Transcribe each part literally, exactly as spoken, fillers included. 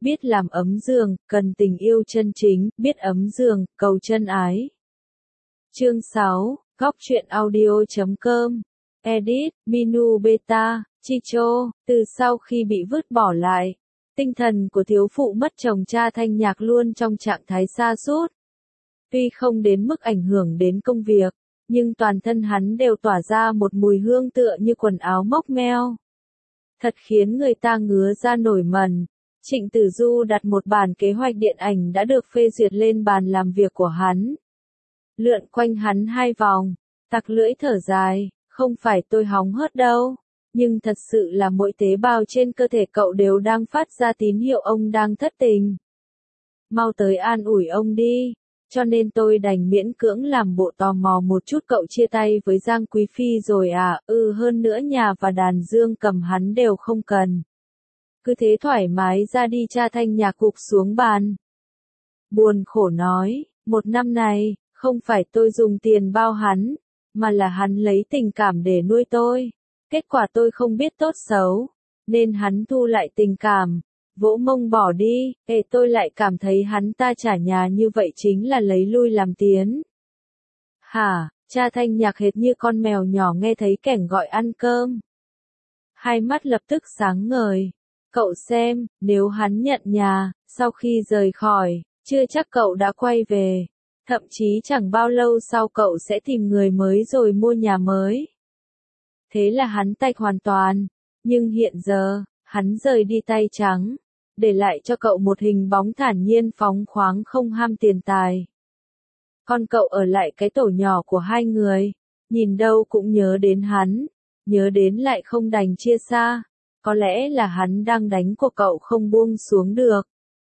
biết làm ấm giường, cần tình yêu chân chính, biết ấm giường, cầu chân ái. Chương sáu, góc truyện audio chấm com. Edit, Minu Beta, Chicho. Từ sau khi bị vứt bỏ lại, tinh thần của thiếu phụ mất chồng cha Thanh Nhạc luôn trong trạng thái sa sút. Tuy không đến mức ảnh hưởng đến công việc, nhưng toàn thân hắn đều tỏa ra một mùi hương tựa như quần áo mốc meo. Thật khiến người ta ngứa ra nổi mẩn. Trịnh Tử Du đặt một bản kế hoạch điện ảnh đã được phê duyệt lên bàn làm việc của hắn. Lượn quanh hắn hai vòng, tặc lưỡi thở dài, không phải tôi hóng hớt đâu, nhưng thật sự là mỗi tế bào trên cơ thể cậu đều đang phát ra tín hiệu ông đang thất tình. Mau tới an ủi ông đi, cho nên tôi đành miễn cưỡng làm bộ tò mò một chút. Cậu chia tay với Giang Quý Phi rồi à? Ừ, hơn nữa nhà và đàn dương cầm hắn đều không cần. Cứ thế thoải mái ra đi. Cha Thanh Nhạc gục xuống bàn, buồn khổ nói, một năm này, không phải tôi dùng tiền bao hắn, mà là hắn lấy tình cảm để nuôi tôi. Kết quả tôi không biết tốt xấu, nên hắn thu lại tình cảm, vỗ mông bỏ đi. Ê, tôi lại cảm thấy hắn ta trả nhà như vậy chính là lấy lui làm tiến. Hả? Cha Thanh Nhạc hệt như con mèo nhỏ nghe thấy kẻng gọi ăn cơm. Hai mắt lập tức sáng ngời. Cậu xem, nếu hắn nhận nhà, sau khi rời khỏi, chưa chắc cậu đã quay về. Thậm chí chẳng bao lâu sau cậu sẽ tìm người mới rồi mua nhà mới. Thế là hắn tạch hoàn toàn. Nhưng hiện giờ, hắn rời đi tay trắng, để lại cho cậu một hình bóng thản nhiên phóng khoáng không ham tiền tài. Con cậu ở lại cái tổ nhỏ của hai người, nhìn đâu cũng nhớ đến hắn, nhớ đến lại không đành chia xa. Có lẽ là hắn đang đánh của cậu không buông xuống được.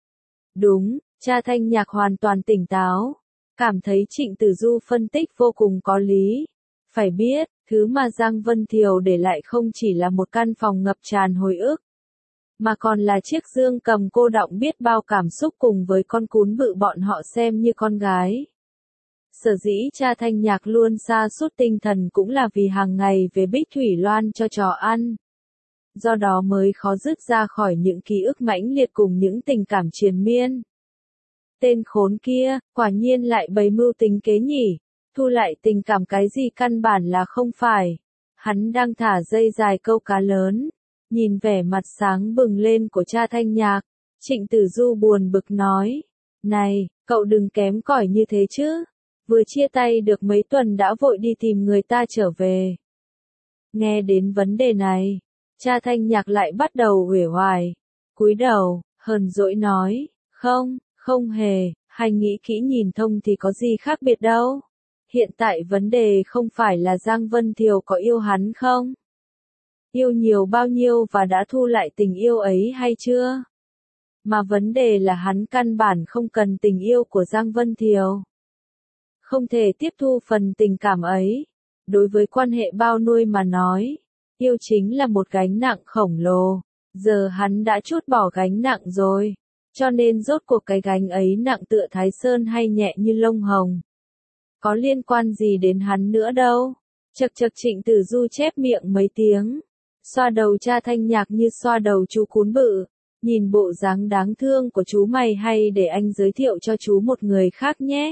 Đúng, cha Thanh Nhạc hoàn toàn tỉnh táo, cảm thấy Trịnh Tử Du phân tích vô cùng có lý. Phải biết, thứ mà Giang Vân Thiều để lại không chỉ là một căn phòng ngập tràn hồi ức, mà còn là chiếc dương cầm cô đọng biết bao cảm xúc cùng với con cún bự bọn họ xem như con gái. Sở dĩ cha Thanh Nhạc luôn sa sút tinh thần cũng là vì hàng ngày về Bích Thủy Loan cho chó ăn. Do đó mới khó dứt ra khỏi những ký ức mãnh liệt cùng những tình cảm triền miên. Tên khốn kia, quả nhiên lại bày mưu tính kế nhỉ, thu lại tình cảm cái gì căn bản là không phải. Hắn đang thả dây dài câu cá lớn, nhìn vẻ mặt sáng bừng lên của cha Thanh Nhạc, Trịnh Tử Du buồn bực nói, này, cậu đừng kém cỏi như thế chứ, vừa chia tay được mấy tuần đã vội đi tìm người ta trở về. Nghe đến vấn đề này, cha Thanh Nhạc lại bắt đầu uể oải, cúi đầu, hờn dỗi nói, không, không hề, hay nghĩ kỹ nhìn thông thì có gì khác biệt đâu. Hiện tại vấn đề không phải là Giang Vân Thiều có yêu hắn không? Yêu nhiều bao nhiêu và đã thu lại tình yêu ấy hay chưa? Mà vấn đề là hắn căn bản không cần tình yêu của Giang Vân Thiều. Không thể tiếp thu phần tình cảm ấy. Đối với quan hệ bao nuôi mà nói, yêu chính là một gánh nặng khổng lồ. Giờ hắn đã trút bỏ gánh nặng rồi. Cho nên rốt cuộc cái gánh ấy nặng tựa Thái Sơn hay nhẹ như lông hồng. Có liên quan gì đến hắn nữa đâu. Chật chật Trịnh Tử Du chép miệng mấy tiếng. Xoa đầu cha Thanh Nhạc như xoa đầu chú cún bự. Nhìn bộ dáng đáng thương của chú mày hay để anh giới thiệu cho chú một người khác nhé.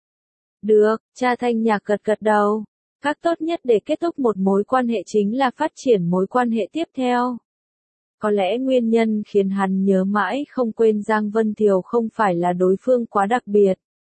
Được, cha Thanh Nhạc gật gật đầu. Cách tốt nhất để kết thúc một mối quan hệ chính là phát triển mối quan hệ tiếp theo. Có lẽ nguyên nhân khiến hắn nhớ mãi không quên Giang Vân Thiều không phải là đối phương quá đặc biệt,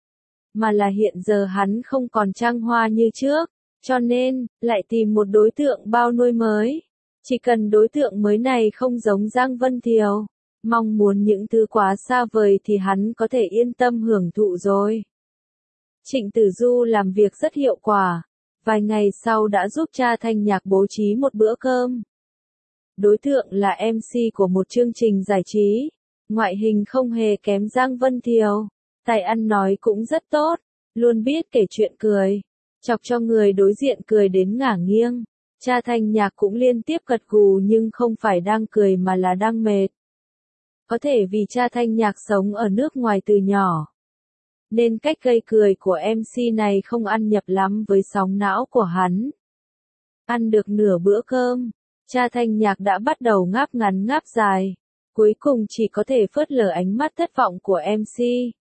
mà là hiện giờ hắn không còn trăng hoa như trước, cho nên, lại tìm một đối tượng bao nuôi mới. Chỉ cần đối tượng mới này không giống Giang Vân Thiều, mong muốn những thứ quá xa vời thì hắn có thể yên tâm hưởng thụ rồi. Trịnh Tử Du làm việc rất hiệu quả, vài ngày sau đã giúp cha Thanh Nhạc bố trí một bữa cơm. Đối tượng là em xê của một chương trình giải trí, ngoại hình không hề kém Giang Vân Thiều, tài ăn nói cũng rất tốt, luôn biết kể chuyện cười, chọc cho người đối diện cười đến ngả nghiêng. Cha Thanh Nhạc cũng liên tiếp gật gù nhưng không phải đang cười mà là đang mệt. Có thể vì cha Thanh Nhạc sống ở nước ngoài từ nhỏ, nên cách gây cười của em xê này không ăn nhập lắm với sóng não của hắn. Ăn được nửa bữa cơm, cha Thanh Nhạc đã bắt đầu ngáp ngắn ngáp dài, Cuối cùng chỉ có thể phớt lờ ánh mắt thất vọng của em xê.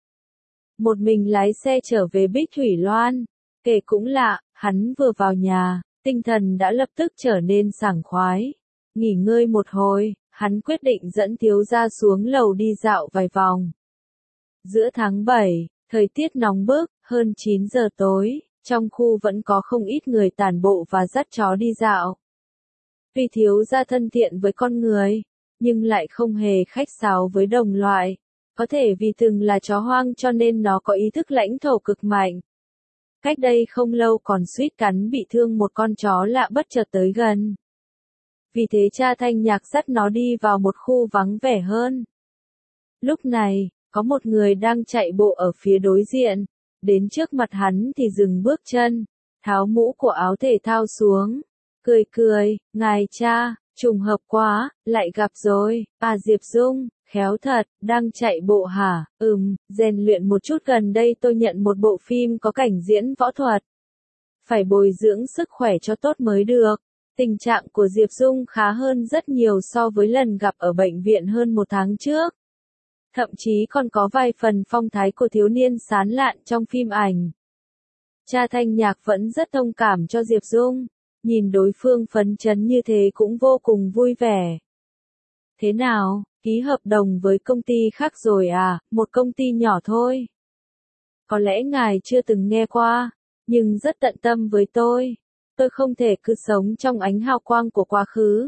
Một mình lái xe trở về Bích Thủy Loan. Kể cũng lạ, hắn vừa vào nhà, tinh thần đã lập tức trở nên sảng khoái. Nghỉ ngơi một hồi, hắn quyết định dẫn thiếu gia xuống lầu đi dạo vài vòng. Giữa tháng bảy, thời tiết nóng bức, hơn chín giờ tối, trong khu vẫn có không ít người tản bộ và dắt chó đi dạo. Vì thiếu gia thân thiện với con người, nhưng lại không hề khách sáo với đồng loại. Có thể vì từng là chó hoang cho nên nó có ý thức lãnh thổ cực mạnh. Cách đây không lâu còn suýt cắn bị thương một con chó lạ bất chợt tới gần. Vì thế cha Thanh Nhạc dắt nó đi vào một khu vắng vẻ hơn. Lúc này, có một người đang chạy bộ ở phía đối diện. Đến trước mặt hắn thì dừng bước chân, tháo mũ của áo thể thao xuống. Cười cười, ngài cha, trùng hợp quá, lại gặp rồi. À Diệp Dung, khéo thật, đang chạy bộ hả? Ừm, rèn luyện một chút, gần đây tôi nhận một bộ phim có cảnh diễn võ thuật. Phải bồi dưỡng sức khỏe cho tốt mới được. Tình trạng của Diệp Dung khá hơn rất nhiều so với lần gặp ở bệnh viện hơn một tháng trước. Thậm chí còn có vài phần phong thái của thiếu niên sán lạn trong phim ảnh. Cha Thanh Nhạc vẫn rất thông cảm cho Diệp Dung, nhìn đối phương phấn chấn như thế cũng vô cùng vui vẻ. Thế nào, ký hợp đồng với công ty khác rồi à? Một công ty nhỏ thôi. Có lẽ ngài chưa từng nghe qua, nhưng rất tận tâm với tôi. Tôi không thể cứ sống trong ánh hào quang của quá khứ.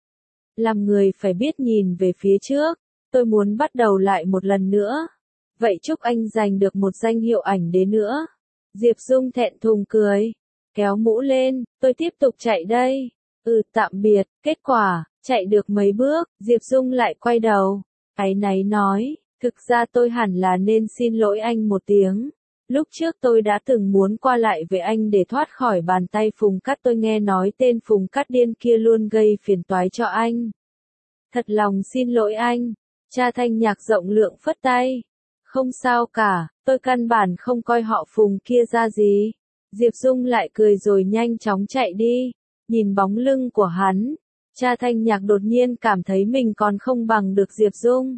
Làm người phải biết nhìn về phía trước. Tôi muốn bắt đầu lại một lần nữa. Vậy chúc anh giành được một danh hiệu ảnh đế nữa. Diệp Dung thẹn thùng cười. Kéo mũ lên, tôi tiếp tục chạy đây. Ừ, tạm biệt. Kết quả, chạy được mấy bước, Diệp Dung lại quay đầu. Áy náy nói, thực ra tôi hẳn là nên xin lỗi anh một tiếng. Lúc trước tôi đã từng muốn qua lại với anh để thoát khỏi bàn tay Phùng Cát, tôi nghe nói tên Phùng Cát điên kia luôn gây phiền toái cho anh. Thật lòng xin lỗi anh. Cha Thanh Nhạc rộng lượng phất tay. Không sao cả, tôi căn bản không coi họ Phùng kia ra gì. Diệp Dung lại cười rồi nhanh chóng chạy đi. Nhìn bóng lưng của hắn, cha Thanh Nhạc đột nhiên cảm thấy mình còn không bằng được Diệp Dung.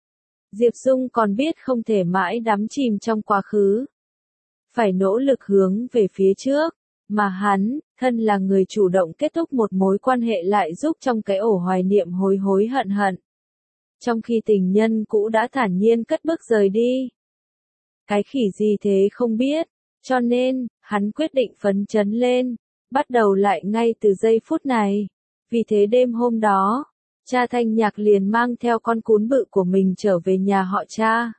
Diệp Dung còn biết không thể mãi đắm chìm trong quá khứ. Phải nỗ lực hướng về phía trước. Mà hắn, thân là người chủ động kết thúc một mối quan hệ lại giúp trong cái ổ hoài niệm hối hối hận hận. Trong khi tình nhân cũ đã thản nhiên cất bước rời đi. Cái khỉ gì thế không biết, cho nên, hắn quyết định phấn chấn lên, bắt đầu lại ngay từ giây phút này. Vì thế đêm hôm đó, cha Thanh Nhạc liền mang theo con cún bự của mình trở về nhà họ cha.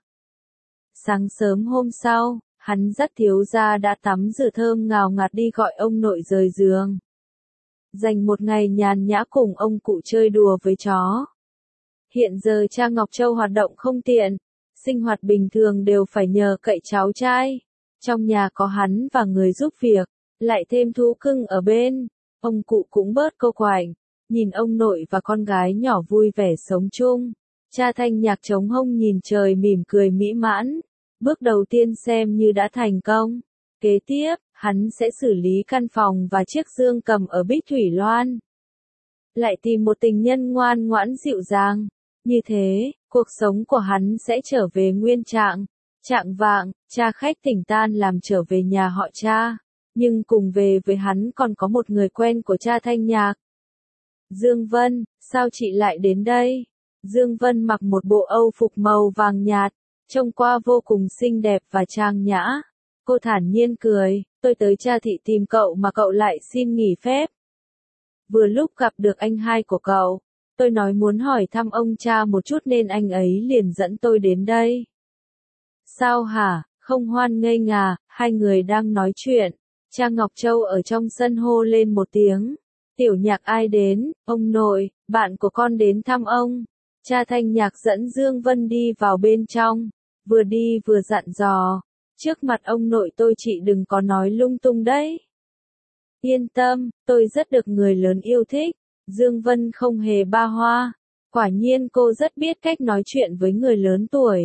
Sáng sớm hôm sau, hắn dắt thiếu gia đã tắm rửa thơm ngào ngạt đi gọi ông nội rời giường. Dành một ngày nhàn nhã cùng ông cụ chơi đùa với chó. Hiện giờ cha Ngọc Châu hoạt động không tiện, sinh hoạt bình thường đều phải nhờ cậy cháu trai. Trong nhà có hắn và người giúp việc, lại thêm thú cưng ở bên, ông cụ cũng bớt câu quạnh, nhìn ông nội và con gái nhỏ vui vẻ sống chung. Cha Thanh Nhạc chống hông nhìn trời mỉm cười mỹ mãn, bước đầu tiên xem như đã thành công. Kế tiếp, hắn sẽ xử lý căn phòng và chiếc dương cầm ở Bích Thủy Loan. Lại tìm một tình nhân ngoan ngoãn dịu dàng. Như thế, cuộc sống của hắn sẽ trở về nguyên trạng. Trạng vạng, cha khách tỉnh tan làm trở về nhà họ cha. Nhưng cùng về với hắn còn có một người quen của cha Thanh Nhạc. Dương Vân, sao chị lại đến đây? Dương Vân mặc một bộ âu phục màu vàng nhạt, trông qua vô cùng xinh đẹp và trang nhã. Cô thản nhiên cười, tôi tới cha thị tìm cậu mà cậu lại xin nghỉ phép. Vừa lúc gặp được anh hai của cậu, tôi nói muốn hỏi thăm ông cha một chút nên anh ấy liền dẫn tôi đến đây. Sao hả, không hoan nghênh à, hai người đang nói chuyện. Cha Ngọc Châu ở trong sân hô lên một tiếng. Tiểu Nhạc ai đến, ông nội, bạn của con đến thăm ông. Cha Thanh Nhạc dẫn Dương Vân đi vào bên trong, vừa đi vừa dặn dò. Trước mặt ông nội tôi chị đừng có nói lung tung đấy. Yên tâm, tôi rất được người lớn yêu thích. Dương Vân không hề ba hoa. Quả nhiên cô rất biết cách nói chuyện với người lớn tuổi.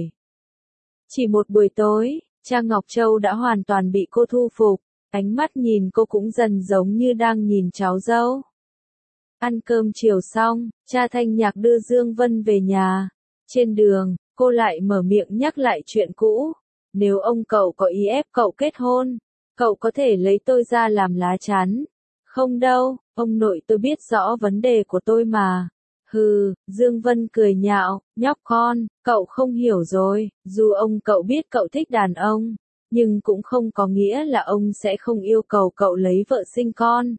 Chỉ một buổi tối, cha Ngọc Châu đã hoàn toàn bị cô thu phục. Ánh mắt nhìn cô cũng dần giống như đang nhìn cháu dâu. Ăn cơm chiều xong, cha Thanh Nhạc đưa Dương Vân về nhà. Trên đường, cô lại mở miệng nhắc lại chuyện cũ. Nếu ông cậu có ý ép cậu kết hôn, cậu có thể lấy tôi ra làm lá chắn. Không đâu, ông nội tôi biết rõ vấn đề của tôi mà. Hừ, Dương Vân cười nhạo, nhóc con, cậu không hiểu rồi, dù ông cậu biết cậu thích đàn ông, nhưng cũng không có nghĩa là ông sẽ không yêu cầu cậu lấy vợ sinh con.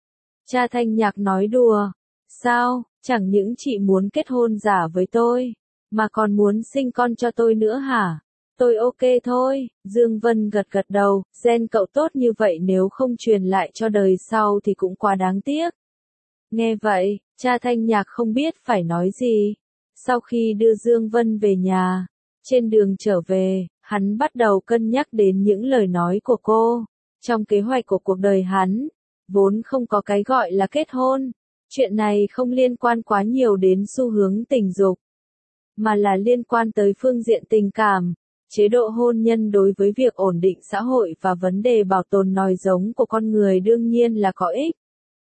Cha Thanh Nhạc nói đùa, sao, chẳng những chị muốn kết hôn giả với tôi, mà còn muốn sinh con cho tôi nữa hả? Tôi ok thôi, Dương Vân gật gật đầu, gen cậu tốt như vậy nếu không truyền lại cho đời sau thì cũng quá đáng tiếc. Nghe vậy, cha Thanh Nhạc không biết phải nói gì. Sau khi đưa Dương Vân về nhà, trên đường trở về, hắn bắt đầu cân nhắc đến những lời nói của cô. Trong kế hoạch của cuộc đời hắn, vốn không có cái gọi là kết hôn. Chuyện này không liên quan quá nhiều đến xu hướng tình dục, mà là liên quan tới phương diện tình cảm. Chế độ hôn nhân đối với việc ổn định xã hội và vấn đề bảo tồn nòi giống của con người đương nhiên là có ích.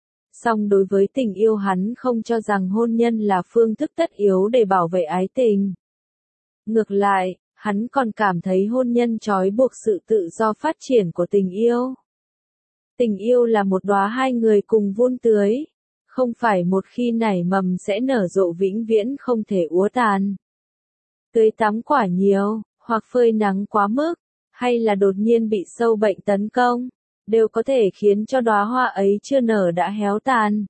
Song đối với tình yêu hắn không cho rằng hôn nhân là phương thức tất yếu để bảo vệ ái tình. Ngược lại, hắn còn cảm thấy hôn nhân trói buộc sự tự do phát triển của tình yêu. Tình yêu là một đóa hai người cùng vun tưới, không phải một khi nảy mầm sẽ nở rộ vĩnh viễn không thể úa tàn. Tưới tắm quả nhiều, hoặc phơi nắng quá mức, hay là đột nhiên bị sâu bệnh tấn công, đều có thể khiến cho đóa hoa ấy chưa nở đã héo tàn.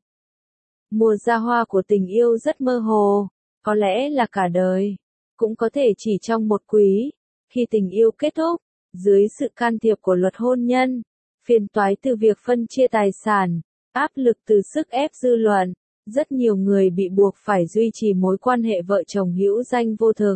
Mùa ra hoa của tình yêu rất mơ hồ, có lẽ là cả đời, cũng có thể chỉ trong một quý. Khi tình yêu kết thúc, dưới sự can thiệp của luật hôn nhân, phiền toái từ việc phân chia tài sản, áp lực từ sức ép dư luận, rất nhiều người bị buộc phải duy trì mối quan hệ vợ chồng hữu danh vô thực.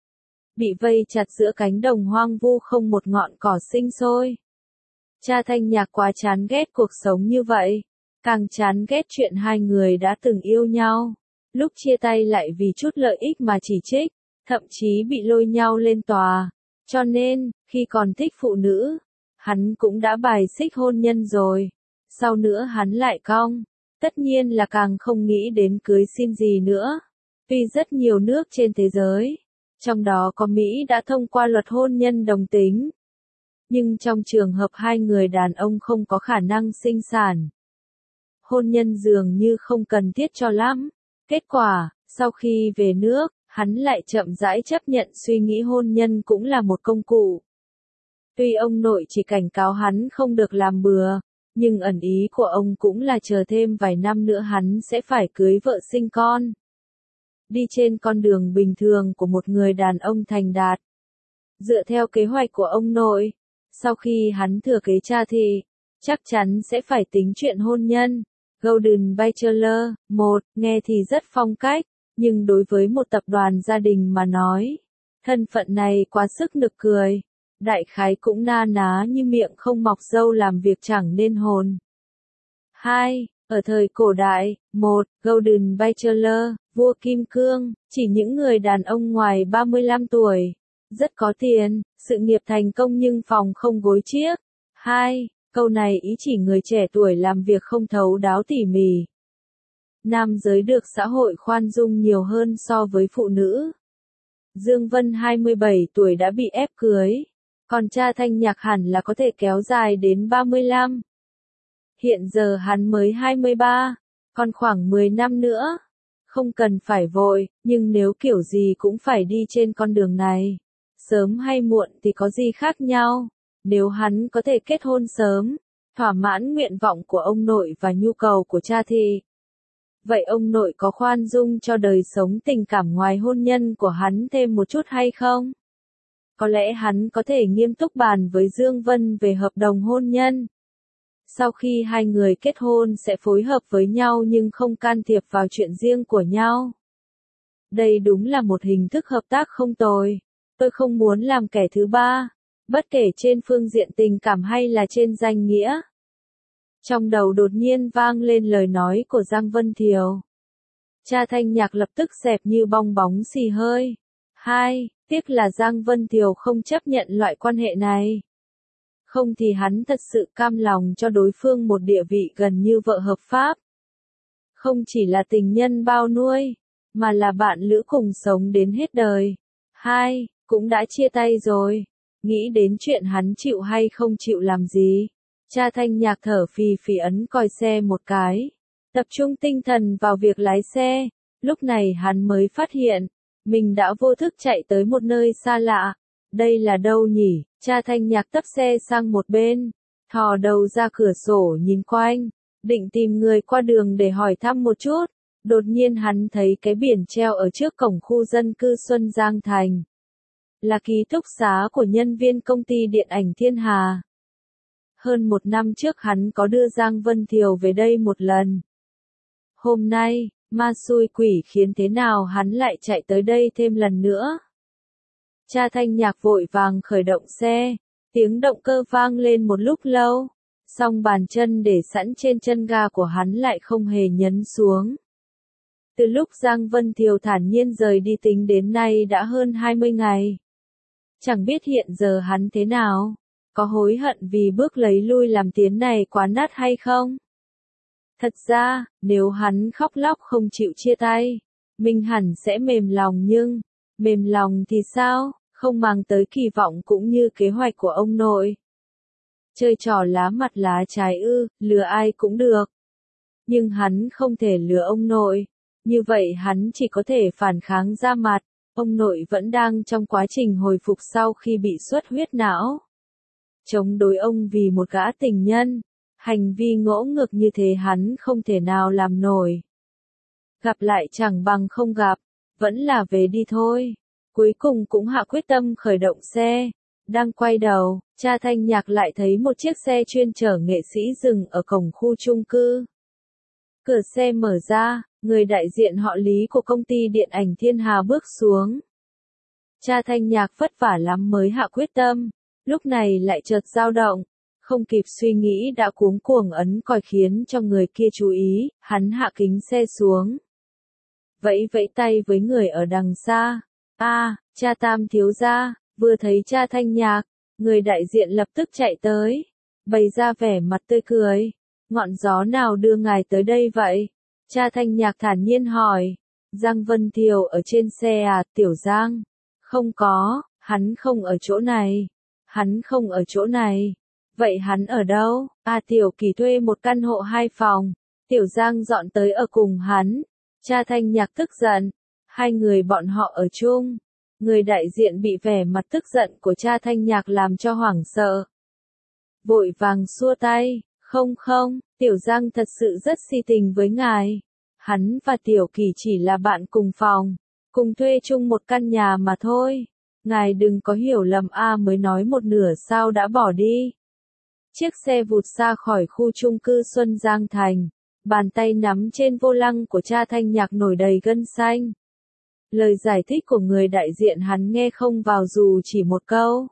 Bị vây chặt giữa cánh đồng hoang vu không một ngọn cỏ sinh sôi. Cha Thanh Nhạc quá chán ghét cuộc sống như vậy, càng chán ghét chuyện hai người đã từng yêu nhau, lúc chia tay lại vì chút lợi ích mà chỉ trích, thậm chí bị lôi nhau lên tòa. Cho nên, khi còn thích phụ nữ, hắn cũng đã bài xích hôn nhân rồi. Sau nữa hắn lại cong, tất nhiên là càng không nghĩ đến cưới xin gì nữa. Tuy rất nhiều nước trên thế giới, trong đó có Mỹ đã thông qua luật hôn nhân đồng tính. Nhưng trong trường hợp hai người đàn ông không có khả năng sinh sản, hôn nhân dường như không cần thiết cho lắm. Kết quả, sau khi về nước, hắn lại chậm rãi chấp nhận suy nghĩ hôn nhân cũng là một công cụ. Tuy ông nội chỉ cảnh cáo hắn không được làm bừa, nhưng ẩn ý của ông cũng là chờ thêm vài năm nữa hắn sẽ phải cưới vợ sinh con. Đi trên con đường bình thường của một người đàn ông thành đạt. Dựa theo kế hoạch của ông nội, sau khi hắn thừa kế cha thì, chắc chắn sẽ phải tính chuyện hôn nhân. Golden Bachelor, một, nghe thì rất phong cách, nhưng đối với một tập đoàn gia đình mà nói, thân phận này quá sức nực cười. Đại khái cũng na ná như miệng không mọc râu làm việc chẳng nên hồn. hai. Ở thời cổ đại, một. Golden Bachelor, vua Kim Cương, chỉ những người đàn ông ngoài ba mươi lăm tuổi, rất có tiền, sự nghiệp thành công nhưng phòng không gối chiếc. hai. Câu này ý chỉ người trẻ tuổi làm việc không thấu đáo tỉ mỉ. Nam giới được xã hội khoan dung nhiều hơn so với phụ nữ. Dương Vân hai mươi bảy tuổi đã bị ép cưới, còn cha Thanh Nhạc hẳn là có thể kéo dài đến ba mươi lăm. Hiện giờ hắn mới hai mươi ba, còn khoảng mười năm nữa. Không cần phải vội, nhưng nếu kiểu gì cũng phải đi trên con đường này. Sớm hay muộn thì có gì khác nhau. Nếu hắn có thể kết hôn sớm, thỏa mãn nguyện vọng của ông nội và nhu cầu của cha thì, vậy ông nội có khoan dung cho đời sống tình cảm ngoài hôn nhân của hắn thêm một chút hay không? Có lẽ hắn có thể nghiêm túc bàn với Dương Vân về hợp đồng hôn nhân. Sau khi hai người kết hôn sẽ phối hợp với nhau nhưng không can thiệp vào chuyện riêng của nhau. Đây đúng là một hình thức hợp tác không tồi. Tôi không muốn làm kẻ thứ ba, bất kể trên phương diện tình cảm hay là trên danh nghĩa. Trong đầu đột nhiên vang lên lời nói của Giang Vân Thiều. Cha Thanh Nhạc lập tức xẹp như bong bóng xì hơi. Hai, tiếc là Giang Vân Thiều không chấp nhận loại quan hệ này. Không thì hắn thật sự cam lòng cho đối phương một địa vị gần như vợ hợp pháp. Không chỉ là tình nhân bao nuôi, mà là bạn lữ cùng sống đến hết đời. Hai, cũng đã chia tay rồi. Nghĩ đến chuyện hắn chịu hay không chịu làm gì. Cha Thanh Nhạc thở phì phì ấn còi xe một cái. Tập trung tinh thần vào việc lái xe. Lúc này hắn mới phát hiện, mình đã vô thức chạy tới một nơi xa lạ. Đây là đâu nhỉ? Cha Thanh Nhạc tấp xe sang một bên, thò đầu ra cửa sổ nhìn quanh, định tìm người qua đường để hỏi thăm một chút. Đột nhiên hắn thấy cái biển treo ở trước cổng khu dân cư Xuân Giang Thành. Là ký túc xá của nhân viên công ty điện ảnh Thiên Hà. Hơn một năm trước hắn có đưa Giang Vân Thiều về đây một lần. Hôm nay, ma xui quỷ khiến thế nào hắn lại chạy tới đây thêm lần nữa. Cha Thanh Nhạc vội vàng khởi động xe, tiếng động cơ vang lên một lúc lâu, song bàn chân để sẵn trên chân ga của hắn lại không hề nhấn xuống. Từ lúc Giang Vân Thiều thản nhiên rời đi tính đến nay đã hơn hai mươi ngày. Chẳng biết hiện giờ hắn thế nào, có hối hận vì bước lấy lui làm tiến này quá nát hay không? Thật ra, nếu hắn khóc lóc không chịu chia tay, mình hẳn sẽ mềm lòng nhưng, mềm lòng thì sao, không mang tới kỳ vọng cũng như kế hoạch của ông nội. Chơi trò lá mặt lá trái ư, lừa ai cũng được. Nhưng hắn không thể lừa ông nội, như vậy hắn chỉ có thể phản kháng ra mặt, ông nội vẫn đang trong quá trình hồi phục sau khi bị xuất huyết não. Chống đối ông vì một gã tình nhân, hành vi ngỗ ngược như thế hắn không thể nào làm nổi. Gặp lại chẳng bằng không gặp, vẫn là về đi thôi. Cuối cùng cũng hạ quyết tâm khởi động xe. Đang quay đầu, cha Thanh Nhạc lại thấy một chiếc xe chuyên chở nghệ sĩ dừng ở cổng khu chung cư. Cửa xe mở ra, người đại diện họ Lý của công ty điện ảnh Thiên Hà bước xuống. Cha Thanh Nhạc vất vả lắm mới hạ quyết tâm, lúc này lại chợt dao động, không kịp suy nghĩ đã cuống cuồng ấn còi khiến cho người kia chú ý, hắn hạ kính xe xuống. Vẫy vẫy tay với người ở đằng xa. A, à, cha Tam thiếu gia, vừa thấy cha Thanh Nhạc, người đại diện lập tức chạy tới, bày ra vẻ mặt tươi cười. Ngọn gió nào đưa ngài tới đây vậy? Cha Thanh Nhạc thản nhiên hỏi. Giang Vân Thiều ở trên xe à, Tiểu Giang? Không có, hắn không ở chỗ này. Hắn không ở chỗ này. Vậy hắn ở đâu? À, Tiểu Kỳ thuê một căn hộ hai phòng. Tiểu Giang dọn tới ở cùng hắn. Cha Thanh Nhạc tức giận. Hai người bọn họ ở chung. Người đại diện bị vẻ mặt tức giận của cha Thanh Nhạc làm cho hoảng sợ. Vội vàng xua tay. Không không, Tiểu Giang thật sự rất si tình với ngài. Hắn và Tiểu Kỳ chỉ là bạn cùng phòng, cùng thuê chung một căn nhà mà thôi. Ngài đừng có hiểu lầm a à, mới nói một nửa sao đã bỏ đi. Chiếc xe vụt ra khỏi khu chung cư Xuân Giang Thành. Bàn tay nắm trên vô lăng của cha Thanh Nhạc nổi đầy gân xanh. Lời giải thích của người đại diện hắn nghe không vào dù chỉ một câu.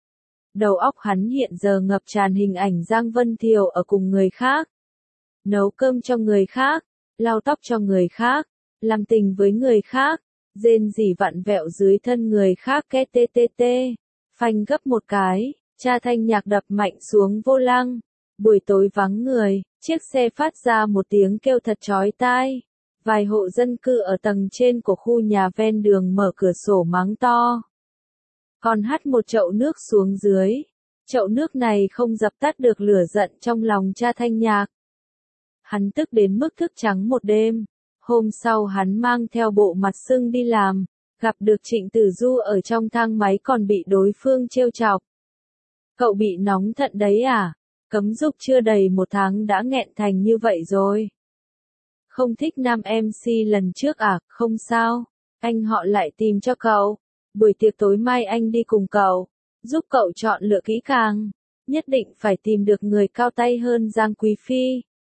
Đầu óc hắn hiện giờ ngập tràn hình ảnh Giang Vân Thiều ở cùng người khác. Nấu cơm cho người khác, lau tóc cho người khác, làm tình với người khác, rên rỉ vặn vẹo dưới thân người khác ke tê tê tê. Phanh gấp một cái, cha Thanh Nhạc đập mạnh xuống vô lăng. Buổi tối vắng người, chiếc xe phát ra một tiếng kêu thật chói tai. Vài hộ dân cư ở tầng trên của khu nhà ven đường mở cửa sổ mắng to. Còn hắt một chậu nước xuống dưới. Chậu nước này không dập tắt được lửa giận trong lòng cha Thanh Nhạc. Hắn tức đến mức thức trắng một đêm. Hôm sau hắn mang theo bộ mặt sưng đi làm, gặp được Trịnh Tử Du ở trong thang máy còn bị đối phương trêu chọc. Cậu bị nóng thận đấy à? Cấm dục chưa đầy một tháng đã nghẹn thành như vậy rồi. Không thích nam em xê lần trước à? Không sao, anh họ lại tìm cho cậu. Buổi tiệc tối mai anh đi cùng cậu, giúp cậu chọn lựa kỹ càng. Nhất định phải tìm được người cao tay hơn Giang Quý Phi.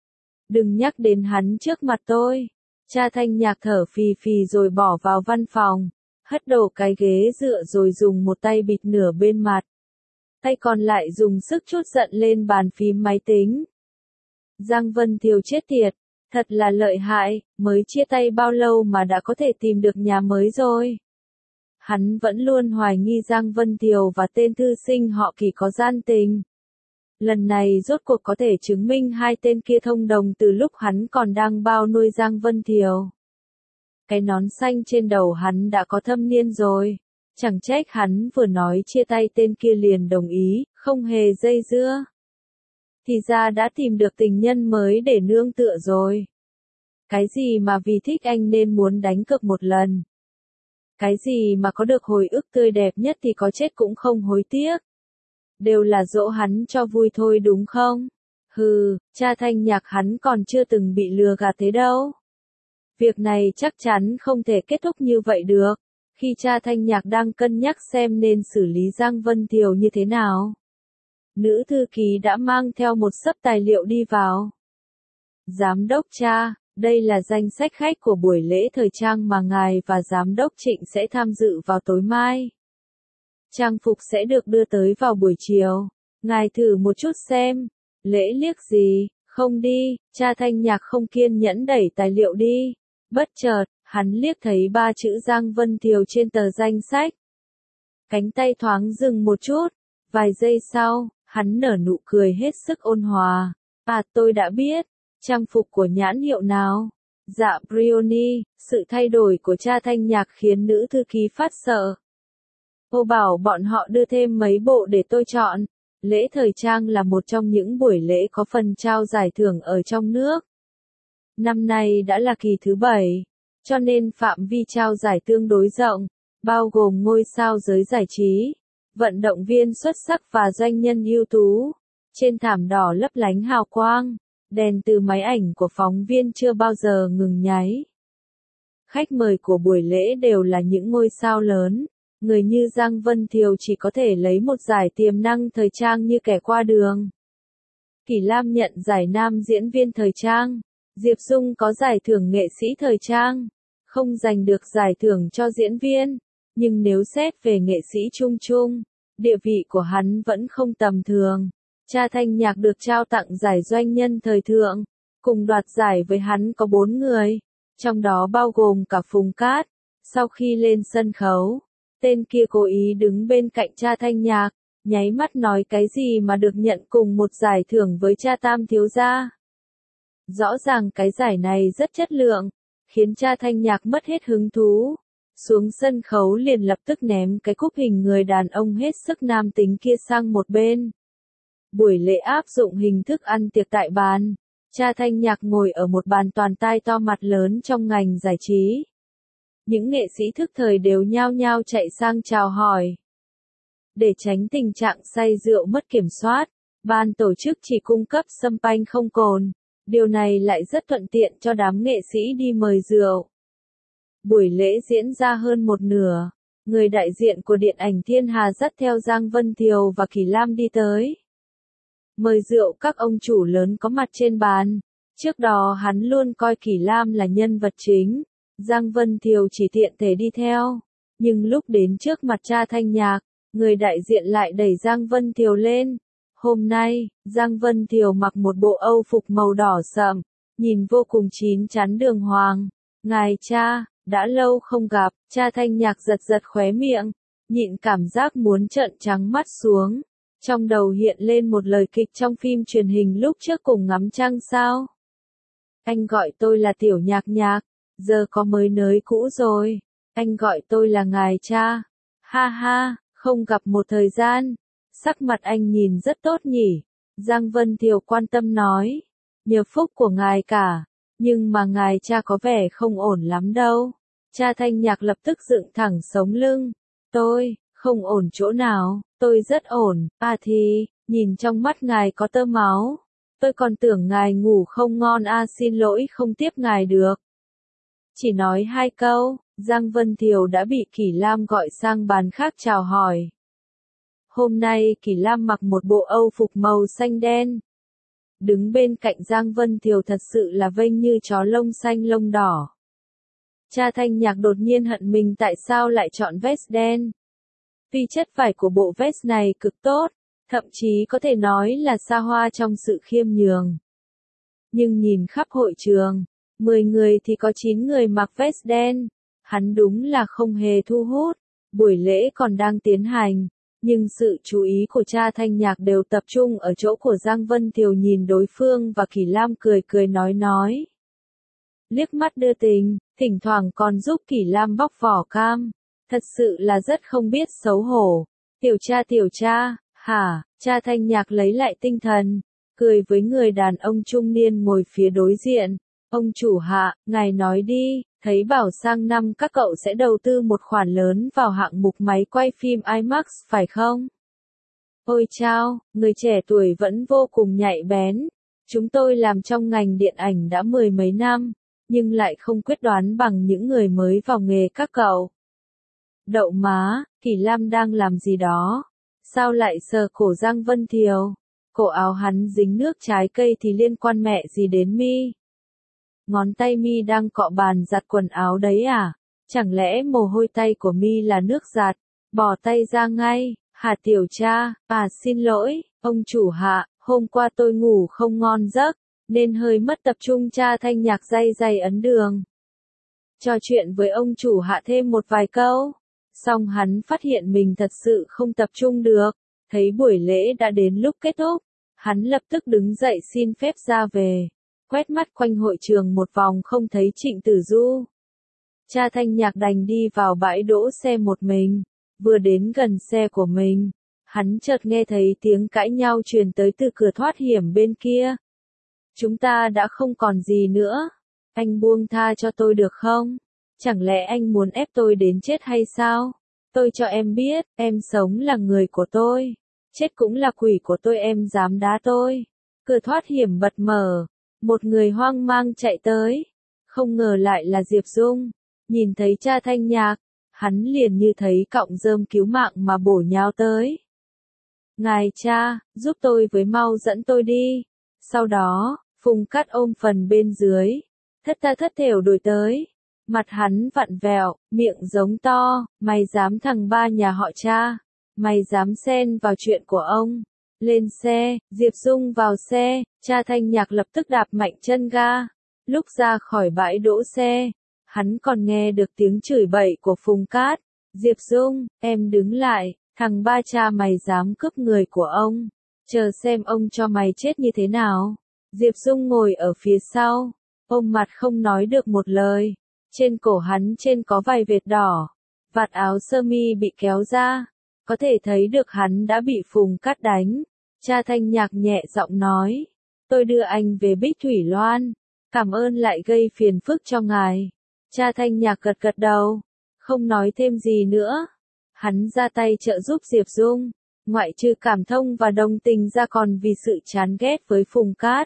Đừng nhắc đến hắn trước mặt tôi. Cha Thanh Nhạc thở phì phì rồi bỏ vào văn phòng, hất đổ cái ghế dựa rồi dùng một tay bịt nửa bên mặt. Tay còn lại dùng sức trút giận lên bàn phím máy tính. Giang Vân Thiều chết tiệt, thật là lợi hại, mới chia tay bao lâu mà đã có thể tìm được nhà mới rồi. Hắn vẫn luôn hoài nghi Giang Vân Thiều và tên thư sinh họ Kỳ có gian tình. Lần này rốt cuộc có thể chứng minh hai tên kia thông đồng từ lúc hắn còn đang bao nuôi Giang Vân Thiều. Cái nón xanh trên đầu hắn đã có thâm niên rồi. Chẳng trách hắn vừa nói chia tay tên kia liền đồng ý, không hề dây dưa. Thì ra đã tìm được tình nhân mới để nương tựa rồi. Cái gì mà vì thích anh nên muốn đánh cược một lần. Cái gì mà có được hồi ức tươi đẹp nhất thì có chết cũng không hối tiếc. Đều là dỗ hắn cho vui thôi đúng không? Hừ, cha Thanh Nhạc hắn còn chưa từng bị lừa gạt thế đâu. Việc này chắc chắn không thể kết thúc như vậy được. Khi cha Thanh Nhạc đang cân nhắc xem nên xử lý Giang Vân Thiều như thế nào. Nữ thư ký đã mang theo một xấp tài liệu đi vào. Giám đốc cha, đây là danh sách khách của buổi lễ thời trang mà ngài và giám đốc Trịnh sẽ tham dự vào tối mai. Trang phục sẽ được đưa tới vào buổi chiều. Ngài thử một chút xem. Lễ liếc gì, không đi, cha Thanh Nhạc không kiên nhẫn đẩy tài liệu đi. Bất chợt, hắn liếc thấy ba chữ Giang Vân Thiều trên tờ danh sách. Cánh tay thoáng dừng một chút. Vài giây sau, hắn nở nụ cười hết sức ôn hòa. À tôi đã biết. Trang phục của nhãn hiệu nào? Dạ Brioni, sự thay đổi của cha Thanh Nhạc khiến nữ thư ký phát sợ. Cô bảo bọn họ đưa thêm mấy bộ để tôi chọn. Lễ thời trang là một trong những buổi lễ có phần trao giải thưởng ở trong nước. Năm nay đã là kỳ thứ bảy, cho nên phạm vi trao giải tương đối rộng, bao gồm ngôi sao giới giải trí, vận động viên xuất sắc và doanh nhân ưu tú. Trên thảm đỏ lấp lánh hào quang, đèn từ máy ảnh của phóng viên chưa bao giờ ngừng nháy. Khách mời của buổi lễ đều là những ngôi sao lớn. Người như Giang Vân Thiều chỉ có thể lấy một giải tiềm năng thời trang như kẻ qua đường. Kỷ Lam nhận giải nam diễn viên thời trang. Diệp Dung có giải thưởng nghệ sĩ thời trang. Không giành được giải thưởng cho diễn viên. Nhưng nếu xét về nghệ sĩ chung chung, địa vị của hắn vẫn không tầm thường. Cha Thanh Nhạc được trao tặng giải doanh nhân thời thượng. Cùng đoạt giải với hắn có bốn người. Trong đó bao gồm cả Phùng Cát. Sau khi lên sân khấu, tên kia cố ý đứng bên cạnh cha Thanh Nhạc, nháy mắt nói cái gì mà được nhận cùng một giải thưởng với cha Tam thiếu gia. Rõ ràng cái giải này rất chất lượng, khiến cha Thanh Nhạc mất hết hứng thú. Xuống sân khấu liền lập tức ném cái cúp hình người đàn ông hết sức nam tính kia sang một bên. Buổi lễ áp dụng hình thức ăn tiệc tại bàn. Cha Thanh Nhạc ngồi ở một bàn toàn tai to mặt lớn trong ngành giải trí. Những nghệ sĩ thức thời đều nhao nhao chạy sang chào hỏi. Để tránh tình trạng say rượu mất kiểm soát, ban tổ chức chỉ cung cấp champagne không cồn. Điều này lại rất thuận tiện cho đám nghệ sĩ đi mời rượu. Buổi lễ diễn ra hơn một nửa. Người đại diện của điện ảnh Thiên Hà dắt theo Giang Vân Thiều và Kỷ Lam đi tới. Mời rượu các ông chủ lớn có mặt trên bàn. Trước đó hắn luôn coi Kỷ Lam là nhân vật chính. Giang Vân Thiều chỉ tiện thể đi theo. Nhưng lúc đến trước mặt cha Thanh Nhạc, người đại diện lại đẩy Giang Vân Thiều lên. Hôm nay, Giang Vân Thiều mặc một bộ âu phục màu đỏ sậm, nhìn vô cùng chín chắn đường hoàng. Ngài cha, đã lâu không gặp, cha Thanh Nhạc giật giật khóe miệng, nhịn cảm giác muốn trợn trắng mắt xuống. Trong đầu hiện lên một lời kịch trong phim truyền hình lúc trước cùng ngắm trăng sao. Anh gọi tôi là Tiểu Nhạc Nhạc, giờ có mới nới cũ rồi. Anh gọi tôi là ngài cha. Ha ha, không gặp một thời gian. Sắc mặt anh nhìn rất tốt nhỉ. Giang Vân Thiều quan tâm nói. Nhờ phúc của ngài cả. Nhưng mà ngài cha có vẻ không ổn lắm đâu. Cha Thanh Nhạc lập tức dựng thẳng sống lưng. Tôi, không ổn chỗ nào, tôi rất ổn. À thì, nhìn trong mắt ngài có tơ máu. Tôi còn tưởng ngài ngủ không ngon à, xin lỗi không tiếp ngài được. Chỉ nói hai câu, Giang Vân Thiều đã bị Kỷ Lam gọi sang bàn khác chào hỏi. Hôm nay Kỷ Lam mặc một bộ âu phục màu xanh đen. Đứng bên cạnh Giang Vân Thiều thật sự là vênh như chó lông xanh lông đỏ. Cha Thanh Nhạc đột nhiên hận mình tại sao lại chọn vest đen. Tuy chất vải của bộ vest này cực tốt, thậm chí có thể nói là xa hoa trong sự khiêm nhường. Nhưng nhìn khắp hội trường, mười người thì có chín người mặc vest đen. Hắn đúng là không hề thu hút. Buổi lễ còn đang tiến hành. Nhưng sự chú ý của cha Thanh Nhạc đều tập trung ở chỗ của Giang Vân Thiều, nhìn đối phương và Kỷ Lam cười cười nói nói. Liếc mắt đưa tình, thỉnh thoảng còn giúp Kỷ Lam bóc vỏ cam. Thật sự là rất không biết xấu hổ. Tiểu cha tiểu cha, hả, cha Thanh Nhạc lấy lại tinh thần, cười với người đàn ông trung niên ngồi phía đối diện. Ông chủ hạ, ngài nói đi, thấy bảo sang năm các cậu sẽ đầu tư một khoản lớn vào hạng mục máy quay phim IMAX phải không? Ôi chao, người trẻ tuổi vẫn vô cùng nhạy bén. Chúng tôi làm trong ngành điện ảnh đã mười mấy năm, nhưng lại không quyết đoán bằng những người mới vào nghề các cậu. Đậu má, Kỷ Lam đang làm gì đó? Sao lại sờ cổ Giang Vân Thiều? Cổ áo hắn dính nước trái cây thì liên quan mẹ gì đến mi? Ngón tay mi đang cọ bàn giặt quần áo đấy à? Chẳng lẽ mồ hôi tay của mi là nước giặt? Bỏ tay ra ngay, hả tiểu cha, à xin lỗi, ông chủ hạ, hôm qua tôi ngủ không ngon giấc, nên hơi mất tập trung. Cha Thanh Nhạc day day ấn đường. Trò chuyện với ông chủ hạ thêm một vài câu, xong hắn phát hiện mình thật sự không tập trung được, thấy buổi lễ đã đến lúc kết thúc, hắn lập tức đứng dậy xin phép ra về. Quét mắt quanh hội trường một vòng không thấy Trịnh Tử Du. Cha Thanh Nhạc đành đi vào bãi đỗ xe một mình. Vừa đến gần xe của mình, hắn chợt nghe thấy tiếng cãi nhau truyền tới từ cửa thoát hiểm bên kia. Chúng ta đã không còn gì nữa. Anh buông tha cho tôi được không? Chẳng lẽ anh muốn ép tôi đến chết hay sao? Tôi cho em biết, em sống là người của tôi. Chết cũng là quỷ của tôi, em dám đá tôi. Cửa thoát hiểm bật mở. Một người hoang mang chạy tới. Không ngờ lại là Diệp Dung. Nhìn thấy cha Thanh Nhạc, hắn liền như thấy cọng rơm cứu mạng mà bổ nhào tới. Ngài cha, giúp tôi với, mau dẫn tôi đi. Sau đó, Phùng Cát ôm phần bên dưới. Thất tha thất thểu đuổi tới. Mặt hắn vặn vẹo, miệng giống to, mày dám thằng ba nhà họ cha. Mày dám xen vào chuyện của ông. Lên xe, Diệp Dung vào xe, cha Thanh Nhạc lập tức đạp mạnh chân ga. Lúc ra khỏi bãi đỗ xe, hắn còn nghe được tiếng chửi bậy của Phùng Cát. Diệp Dung, em đứng lại, thằng ba cha mày dám cướp người của ông. Chờ xem ông cho mày chết như thế nào. Diệp Dung ngồi ở phía sau, ôm mặt không nói được một lời. Trên cổ hắn trên có vài vệt đỏ, vạt áo sơ mi bị kéo ra. Có thể thấy được hắn đã bị Phùng Cát đánh. Cha Thanh Nhạc nhẹ giọng nói, tôi đưa anh về Bích Thủy Loan. Cảm ơn lại gây phiền phức cho ngài. Cha Thanh Nhạc gật gật đầu, không nói thêm gì nữa. Hắn ra tay trợ giúp Diệp Dung, ngoại trừ cảm thông và đồng tình ra còn vì sự chán ghét với Phùng Cát.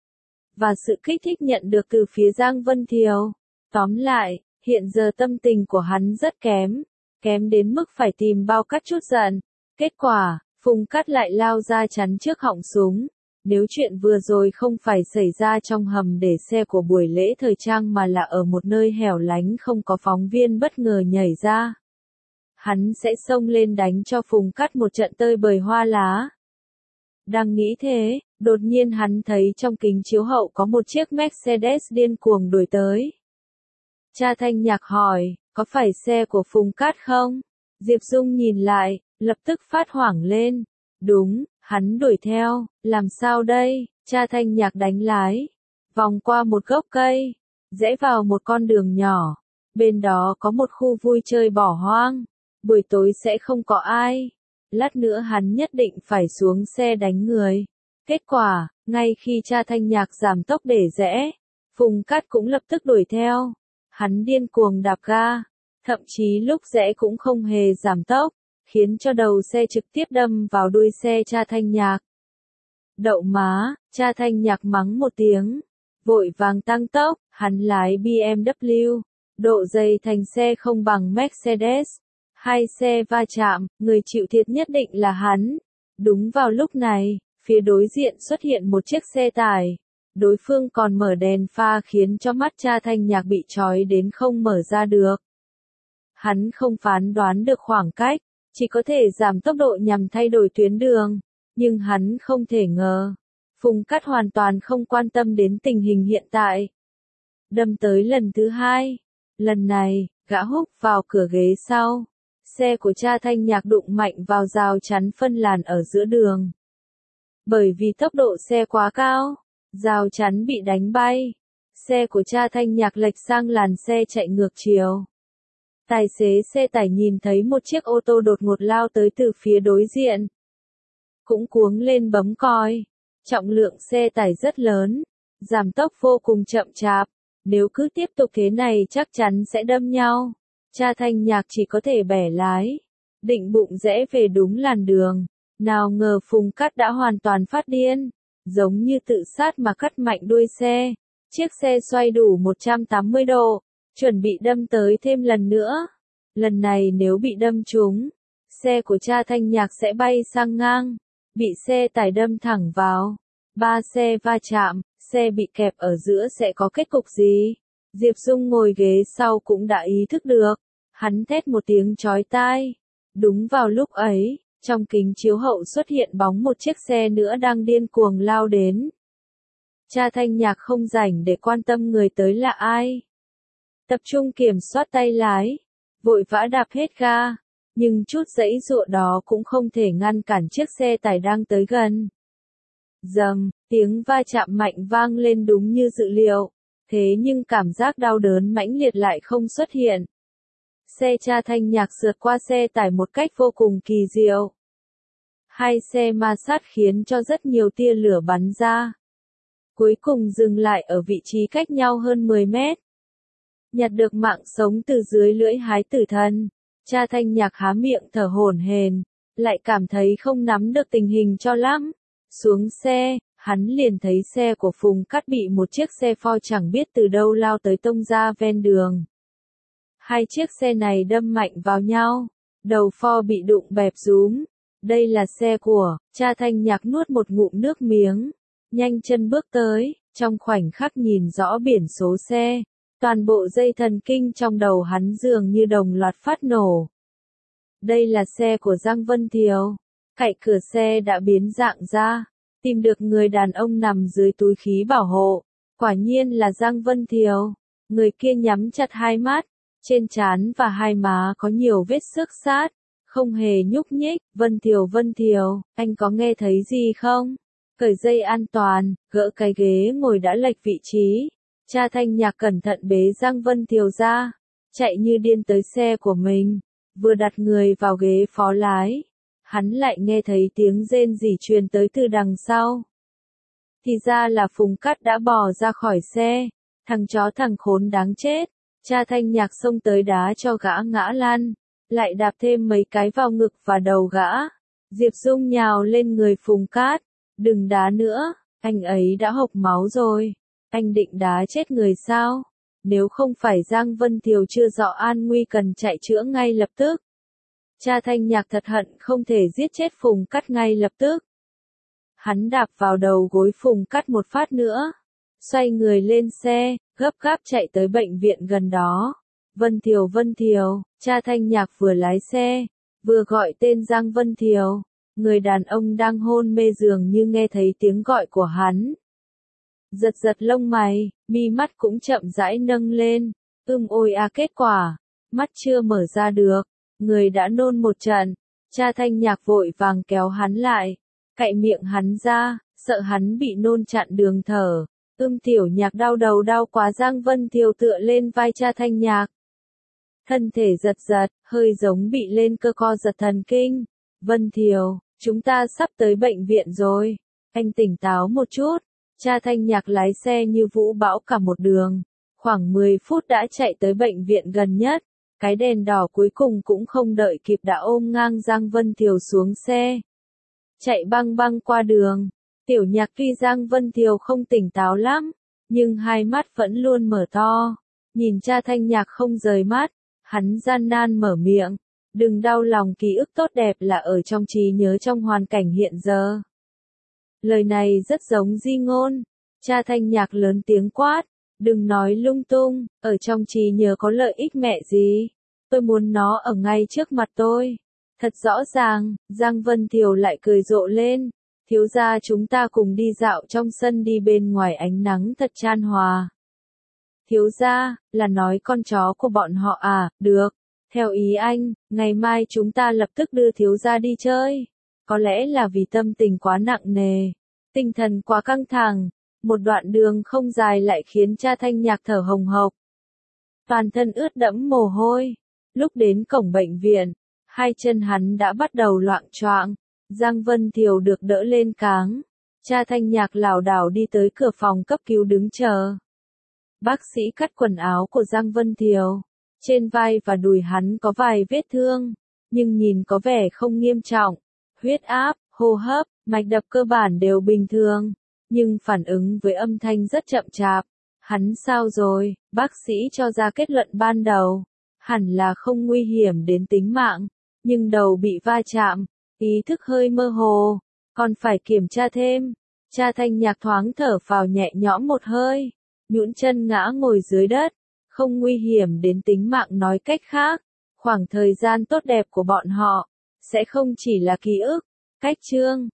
Và sự kích thích nhận được từ phía Giang Vân Thiều. Tóm lại, hiện giờ tâm tình của hắn rất kém, kém đến mức phải tìm bao cắt chút giận. Kết quả, Phùng Cát lại lao ra chắn trước họng súng. Nếu chuyện vừa rồi không phải xảy ra trong hầm để xe của buổi lễ thời trang mà là ở một nơi hẻo lánh không có phóng viên bất ngờ nhảy ra, hắn sẽ xông lên đánh cho Phùng Cát một trận tơi bời hoa lá. Đang nghĩ thế, đột nhiên hắn thấy trong kính chiếu hậu có một chiếc Mercedes điên cuồng đuổi tới. Cha Thanh Nhạc hỏi, có phải xe của Phùng Cát không? Diệp Dung nhìn lại, lập tức phát hoảng lên. Đúng, hắn đuổi theo, làm sao đây? Cha Thanh Nhạc đánh lái, vòng qua một gốc cây, rẽ vào một con đường nhỏ. Bên đó có một khu vui chơi bỏ hoang. Buổi tối sẽ không có ai. Lát nữa hắn nhất định phải xuống xe đánh người. Kết quả, ngay khi cha Thanh Nhạc giảm tốc để rẽ, Phùng Cát cũng lập tức đuổi theo. Hắn điên cuồng đạp ga, thậm chí lúc rẽ cũng không hề giảm tốc, khiến cho đầu xe trực tiếp đâm vào đuôi xe cha Thanh Nhạc. Đậu má, cha Thanh Nhạc mắng một tiếng, vội vàng tăng tốc, hắn lái bê em vê, độ dày thành xe không bằng Mercedes. Hai xe va chạm, người chịu thiệt nhất định là hắn. Đúng vào lúc này, phía đối diện xuất hiện một chiếc xe tải. Đối phương còn mở đèn pha khiến cho mắt cha Thanh Nhạc bị trói đến không mở ra được. Hắn không phán đoán được khoảng cách, chỉ có thể giảm tốc độ nhằm thay đổi tuyến đường. Nhưng hắn không thể ngờ, Phùng Cát hoàn toàn không quan tâm đến tình hình hiện tại. Đâm tới lần thứ hai. Lần này, gã húc vào cửa ghế sau. xe của cha Thanh Nhạc đụng mạnh vào rào chắn phân làn ở giữa đường. Bởi vì tốc độ xe quá cao, rào chắn bị đánh bay. Xe của cha Thanh Nhạc lệch sang làn xe chạy ngược chiều. Tài xế xe tải nhìn thấy một chiếc ô tô đột ngột lao tới từ phía đối diện. Cũng cuống lên bấm còi. Trọng lượng xe tải rất lớn, giảm tốc vô cùng chậm chạp. Nếu cứ tiếp tục thế này chắc chắn sẽ đâm nhau. Cha Thanh Nhạc chỉ có thể bẻ lái, định bụng rẽ về đúng làn đường. Nào ngờ Phùng Cát đã hoàn toàn phát điên, giống như tự sát mà cắt mạnh đuôi xe. Chiếc xe xoay đủ một trăm tám mươi độ, chuẩn bị đâm tới thêm lần nữa. Lần này nếu bị đâm trúng, xe của cha Thanh Nhạc sẽ bay sang ngang, bị xe tải đâm thẳng vào. Ba xe va chạm, xe bị kẹp ở giữa sẽ có kết cục gì? Diệp Dung ngồi ghế sau cũng đã ý thức được. Hắn thét một tiếng chói tai. Đúng vào lúc ấy, trong kính chiếu hậu xuất hiện bóng một chiếc xe nữa đang điên cuồng lao đến. Cha Thanh Nhạc không rảnh để quan tâm người tới là ai. Tập trung kiểm soát tay lái, vội vã đạp hết ga, nhưng chút giãy giụa đó cũng không thể ngăn cản chiếc xe tải đang tới gần. Dầm, tiếng va chạm mạnh vang lên đúng như dự liệu, thế nhưng cảm giác đau đớn mãnh liệt lại không xuất hiện. Xe cha Thanh Nhạc sượt qua xe tải một cách vô cùng kỳ diệu. Hai xe ma sát khiến cho rất nhiều tia lửa bắn ra. Cuối cùng dừng lại ở vị trí cách nhau hơn mười mét. Nhặt được mạng sống từ dưới lưỡi hái tử thần, cha Thanh Nhạc há miệng thở hổn hển, lại cảm thấy không nắm được tình hình cho lắm. Xuống xe, hắn liền thấy xe của Phùng Cát bị một chiếc xe Ford chẳng biết từ đâu lao tới tông ra ven đường. Hai chiếc xe này đâm mạnh vào nhau, đầu Ford bị đụng bẹp rúm. Đây là xe của, cha Thanh Nhạc nuốt một ngụm nước miếng, nhanh chân bước tới, trong khoảnh khắc nhìn rõ biển số xe, toàn bộ dây thần kinh trong đầu hắn dường như đồng loạt phát nổ. Đây là xe của Giang Vân Thiều. Cạnh cửa xe đã biến dạng ra, tìm được người đàn ông nằm dưới túi khí bảo hộ, quả nhiên là Giang Vân Thiều. Người kia nhắm chặt hai mắt, trên trán và hai má có nhiều vết xước xát, không hề nhúc nhích. Vân Thiều, Vân Thiều, anh có nghe thấy gì không? Cởi dây an toàn, gỡ cái ghế ngồi đã lệch vị trí. Cha Thanh Nhạc cẩn thận bế Giang Vân Thiều ra, chạy như điên tới xe của mình, vừa đặt người vào ghế phó lái. Hắn lại nghe thấy tiếng rên rỉ truyền tới từ đằng sau. Thì ra là Phùng Cát đã bò ra khỏi xe. Thằng chó thằng khốn đáng chết. Cha Thanh Nhạc xông tới đá cho gã ngã lăn, lại đạp thêm mấy cái vào ngực và đầu gã. Diệp Dung nhào lên người Phùng Cát. Đừng đá nữa, anh ấy đã hộc máu rồi. Anh định đá chết người sao? Nếu không phải Giang Vân Thiều chưa rõ an nguy cần chạy chữa ngay lập tức. Cha Thanh Nhạc thật hận không thể giết chết Phùng Cát ngay lập tức. Hắn đạp vào đầu gối Phùng Cát một phát nữa, xoay người lên xe, gấp gáp chạy tới bệnh viện gần đó. Vân Thiều, Vân Thiều, cha Thanh Nhạc vừa lái xe, vừa gọi tên Giang Vân Thiều. Người đàn ông đang hôn mê dường như nghe thấy tiếng gọi của hắn. Giật giật lông mày, mi mắt cũng chậm rãi nâng lên. Ưm ôi à, kết quả, mắt chưa mở ra được, người đã nôn một trận. Cha Thanh Nhạc vội vàng kéo hắn lại, cạy miệng hắn ra, sợ hắn bị nôn chặn đường thở. Ưm Tiểu Nhạc đau đầu đau quá. Giang Vân Thiều tựa lên vai cha Thanh Nhạc. Thân thể giật giật, hơi giống bị lên cơ co giật thần kinh. Vân Thiều, chúng ta sắp tới bệnh viện rồi. Anh tỉnh táo một chút. Cha Thanh Nhạc lái xe như vũ bão cả một đường. Khoảng mười phút đã chạy tới bệnh viện gần nhất. Cái đèn đỏ cuối cùng cũng không đợi kịp đã ôm ngang Giang Vân Thiều xuống xe. Chạy băng băng qua đường. Tiểu Nhạc tuy Giang Vân Thiều không tỉnh táo lắm, nhưng hai mắt vẫn luôn mở to. Nhìn cha Thanh Nhạc không rời mắt, hắn gian nan mở miệng. Đừng đau lòng, ký ức tốt đẹp là ở trong trí nhớ trong hoàn cảnh hiện giờ. Lời này rất giống di ngôn. Cha Thanh Nhạc lớn tiếng quát. Đừng nói lung tung, ở trong trí nhớ có lợi ích mẹ gì. Tôi muốn nó ở ngay trước mặt tôi. Thật rõ ràng, Giang Vân Thiều lại cười rộ lên. Thiếu gia, chúng ta cùng đi dạo trong sân đi, bên ngoài ánh nắng thật chan hòa. Thiếu gia, là nói con chó của bọn họ à? Được. Theo ý anh, ngày mai chúng ta lập tức đưa thiếu gia đi chơi. Có lẽ là vì tâm tình quá nặng nề, tinh thần quá căng thẳng, một đoạn đường không dài lại khiến cha Thanh Nhạc thở hồng hộc. Toàn thân ướt đẫm mồ hôi. Lúc đến cổng bệnh viện, hai chân hắn đã bắt đầu loạng choạng. Giang Vân Thiều được đỡ lên cáng. Cha Thanh Nhạc lảo đảo đi tới cửa phòng cấp cứu đứng chờ. Bác sĩ cắt quần áo của Giang Vân Thiều. Trên vai và đùi hắn có vài vết thương, nhưng nhìn có vẻ không nghiêm trọng. Huyết áp, hô hấp, mạch đập cơ bản đều bình thường, nhưng phản ứng với âm thanh rất chậm chạp. Hắn sao rồi? Bác sĩ cho ra kết luận ban đầu. Hẳn là không nguy hiểm đến tính mạng, nhưng đầu bị va chạm, ý thức hơi mơ hồ, còn phải kiểm tra thêm. Cha Thanh Nhạc thoáng thở phào nhẹ nhõm một hơi, nhũn chân ngã ngồi dưới đất. Không nguy hiểm đến tính mạng nói cách khác, khoảng thời gian tốt đẹp của bọn họ sẽ không chỉ là ký ức. Cách chương